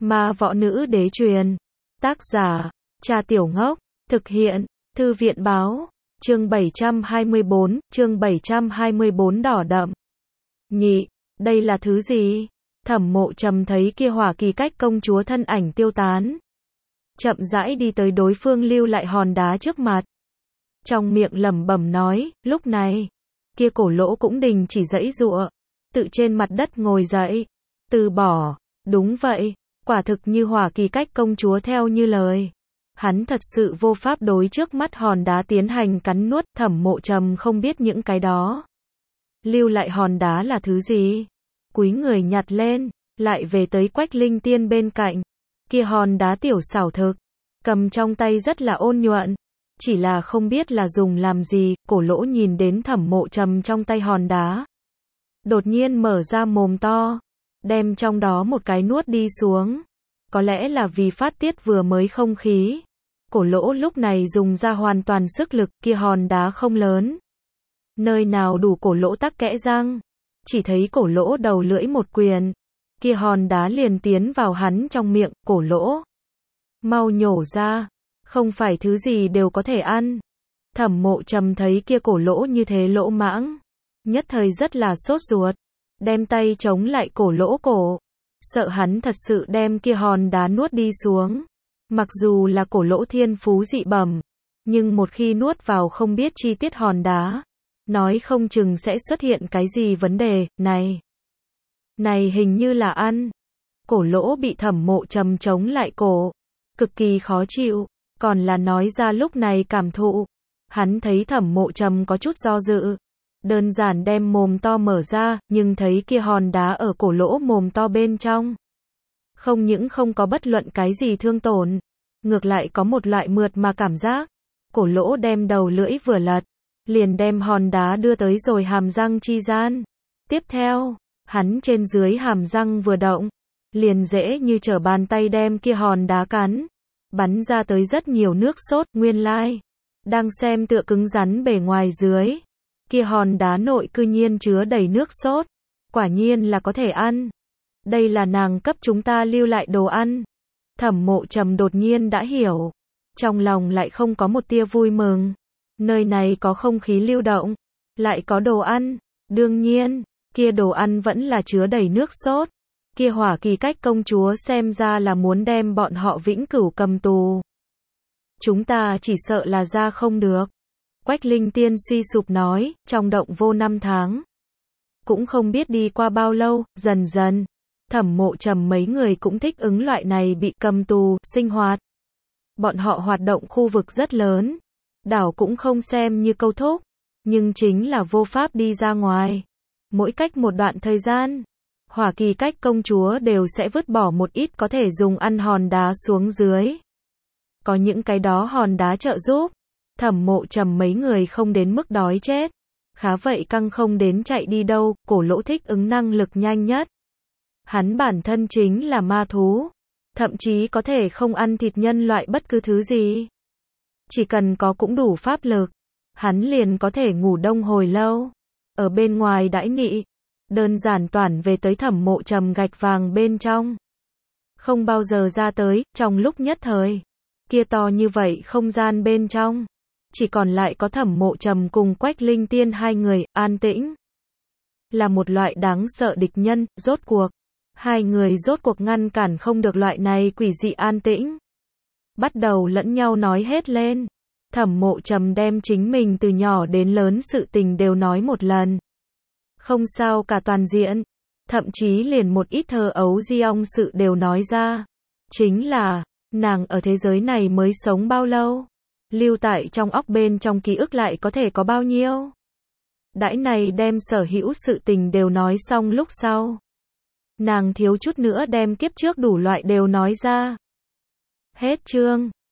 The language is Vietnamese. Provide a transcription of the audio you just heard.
Ma võ nữ đế truyền. Tác giả, Trà Tiểu Ngốc. Thực hiện, Thư viện báo. Chương 724 đỏ đậm. Nhị, đây là thứ gì? Thẩm Mộ Trầm thấy kia hỏa kỳ cách công chúa thân ảnh tiêu tán. Chậm rãi đi tới đối phương lưu lại hòn đá trước mặt. Trong miệng lẩm bẩm nói, lúc này, kia cổ lỗ cũng đình chỉ giãy giụa, tự trên mặt đất ngồi dậy, từ bỏ, đúng vậy, quả thực như hỏa kỳ cách công chúa theo như lời. Hắn thật sự vô pháp đối trước mắt hòn đá tiến hành cắn nuốt. Thẩm Mộ Trầm không biết những cái đó. Lưu lại hòn đá là thứ gì? Cúi người nhặt lên, lại về tới Quách Linh Tiên bên cạnh. Kia hòn đá tiểu xảo thực, cầm trong tay rất là ôn nhuận. Chỉ là không biết là dùng làm gì. Cổ lỗ nhìn đến Thẩm Mộ Trầm trong tay hòn đá, đột nhiên mở ra mồm to, đem trong đó một cái nuốt đi xuống. Có lẽ là vì phát tiết vừa mới không khí. Cổ lỗ lúc này dùng ra hoàn toàn sức lực. Kia hòn đá không lớn, nơi nào đủ cổ lỗ tắc kẽ răng. Chỉ thấy cổ lỗ đầu lưỡi một quyền, kia hòn đá liền tiến vào hắn trong miệng. Cổ lỗ, mau nhổ ra, không phải thứ gì đều có thể ăn. Thẩm Mộ Trầm thấy kia cổ lỗ như thế lỗ mãng, nhất thời rất là sốt ruột, đem tay chống lại cổ lỗ cổ, sợ hắn thật sự đem kia hòn đá nuốt đi xuống. Mặc dù là cổ lỗ thiên phú dị bẩm, nhưng một khi nuốt vào không biết chi tiết hòn đá, nói không chừng sẽ xuất hiện cái gì vấn đề. Này hình như là ăn. Cổ lỗ bị Thẩm Mộ Trầm chống lại cổ, cực kỳ khó chịu, còn là nói ra lúc này cảm thụ. Hắn thấy Thẩm Mộ Trầm có chút do dự, đơn giản đem mồm to mở ra, nhưng thấy kia hòn đá ở cổ lỗ mồm to bên trong, không những không có bất luận cái gì thương tổn, ngược lại có một loại mượt mà cảm giác. Cổ lỗ đem đầu lưỡi vừa lật, liền đem hòn đá đưa tới rồi hàm răng chi gian. Tiếp theo, hắn trên dưới hàm răng vừa động, liền dễ như trở bàn tay đem kia hòn đá cắn, bắn ra tới rất nhiều nước sốt. Nguyên lai, đang xem tựa cứng rắn bề ngoài dưới, kia hòn đá nội cư nhiên chứa đầy nước sốt, quả nhiên là có thể ăn. Đây là nàng cấp chúng ta lưu lại đồ ăn. Thẩm Mộ Trầm đột nhiên đã hiểu, trong lòng lại không có một tia vui mừng. Nơi này có không khí lưu động, lại có đồ ăn, đương nhiên, kia đồ ăn vẫn là chứa đầy nước sốt. Kia hỏa kỳ cách công chúa xem ra là muốn đem bọn họ vĩnh cửu cầm tù. Chúng ta chỉ sợ là ra không được. Quách Linh Tiên suy sụp nói, trong động vô năm tháng. Cũng không biết đi qua bao lâu, dần dần, Thẩm Mộ Trầm mấy người cũng thích ứng loại này bị cầm tù, sinh hoạt. Bọn họ hoạt động khu vực rất lớn, đảo cũng không xem như câu thúc, nhưng chính là vô pháp đi ra ngoài. Mỗi cách một đoạn thời gian, hỏa kỳ cách công chúa đều sẽ vứt bỏ một ít có thể dùng ăn hòn đá xuống dưới. Có những cái đó hòn đá trợ giúp, Thẩm Mộ Trầm mấy người không đến mức đói chết. Khá vậy căng không đến chạy đi đâu. Cổ lỗ thích ứng năng lực nhanh nhất. Hắn bản thân chính là ma thú, thậm chí có thể không ăn thịt nhân loại bất cứ thứ gì. Chỉ cần có cũng đủ pháp lực, hắn liền có thể ngủ đông hồi lâu. Ở bên ngoài đãi nị, đơn giản toàn về tới Thẩm Mộ Trầm gạch vàng bên trong. Không bao giờ ra tới. Trong lúc nhất thời, kia to như vậy không gian bên trong, chỉ còn lại có Thẩm Mộ Trầm cùng Quách Linh Tiên hai người, an tĩnh. Là một loại đáng sợ địch nhân. Rốt cuộc, hai người rốt cuộc ngăn cản không được loại này quỷ dị an tĩnh. Bắt đầu lẫn nhau nói hết lên. Thẩm Mộ Trầm đem chính mình từ nhỏ đến lớn sự tình đều nói một lần. Không sao cả toàn diện. Thậm chí liền một ít thơ ấu di ong sự đều nói ra. Chính là, nàng ở thế giới này mới sống bao lâu? Lưu tại trong óc bên trong ký ức lại có thể có bao nhiêu? Đãi này đem sở hữu sự tình đều nói xong lúc sau, nàng thiếu chút nữa đem kiếp trước đủ loại đều nói ra. Hết chương.